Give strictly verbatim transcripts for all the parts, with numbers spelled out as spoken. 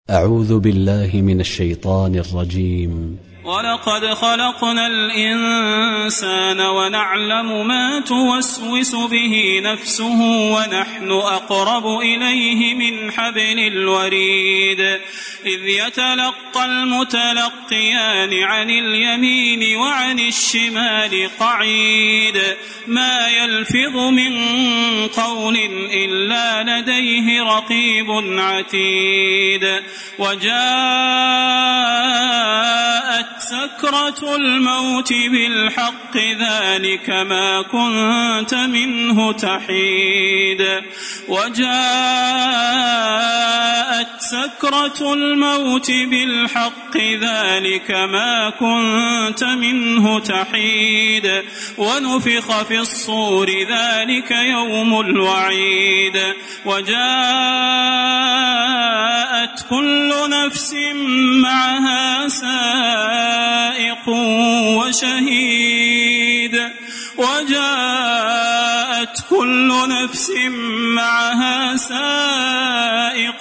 أعوذ بالله من الشيطان الرجيم. ولقد خلقنا الإنسان ونعلم ما توسوس به نفسه ونحن أقرب إليه من حبل الوريد إذ يتلقى المتلقيان عن اليمين وعن الشمال قعيد ما يلفظ من قول إلا لديه رقيب عتيد وجاءت سكرة الموت بالحق ذلك ما كنت منه تحيد وجاءت سكرة الموت بالحق ذلك ما كنت منه تحيد ونفخ في الصور ذلك يوم الوعيد وجاءت كل نفس معها سائق وشهيد وجاءت كل نفس معها سائق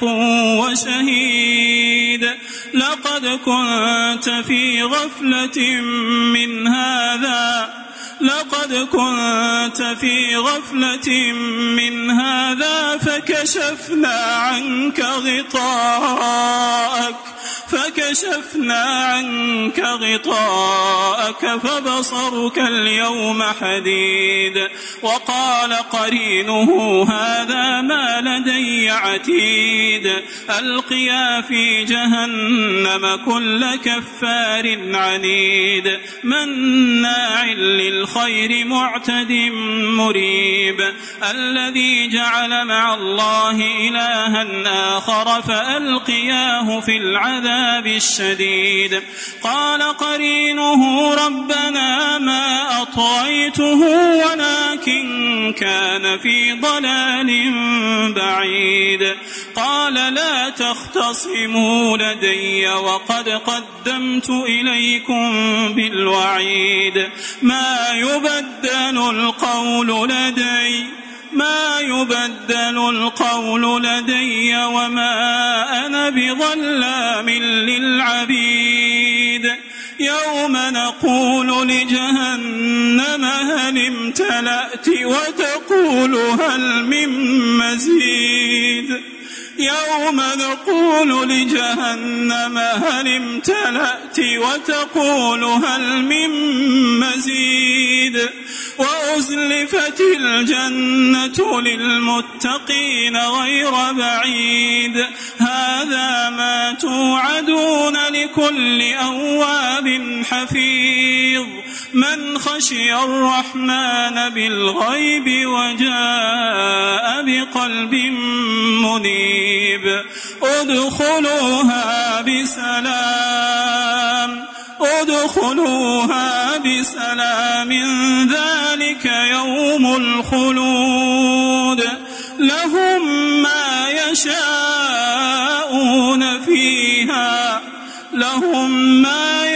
وشهيد لقد كنت في غفلة من هذا لقد كنت في غفلة من هذا فكشفنا عنك غطاءك فكشفنا عنك غطاءك فبصرك اليوم حديد وقال قرينه هذا ما لدي عتيد ألقيا في جهنم كل كفار عنيد مناع للخير معتد مريب الذي جعل مع الله إلها آخر فألقياه في العذاب الشديد قال قرينه ربنا ما أطغيته ولكن كان في ضلال بعيد قال لا تختصموا لدي وقد قدمت إليكم بالوعيد ما يبدل القول لدي ما يبدل القول لدي وما أنا بظلام للعبيد يوم نقول لجهنم هل امتلأت وتقول هل من مزيد يوم نقول لجهنم هل امتلأت وتقول هل من مزيد وأزلفت الجنة للمتقين غير بعيد هذا ما توعدون لكل أواب حفيظ من خشي الرحمن بالغيب وجاء بقلب منيب ادخلوها بسلام ادخلوها بسلام ذلك يوم الخلود لهم ما يشاءون فيها لهم ما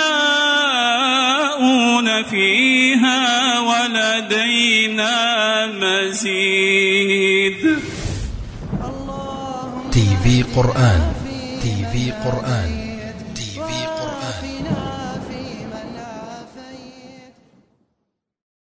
يشاءون فيها ولدينا مزيد. تي في قرآن تي في قرآن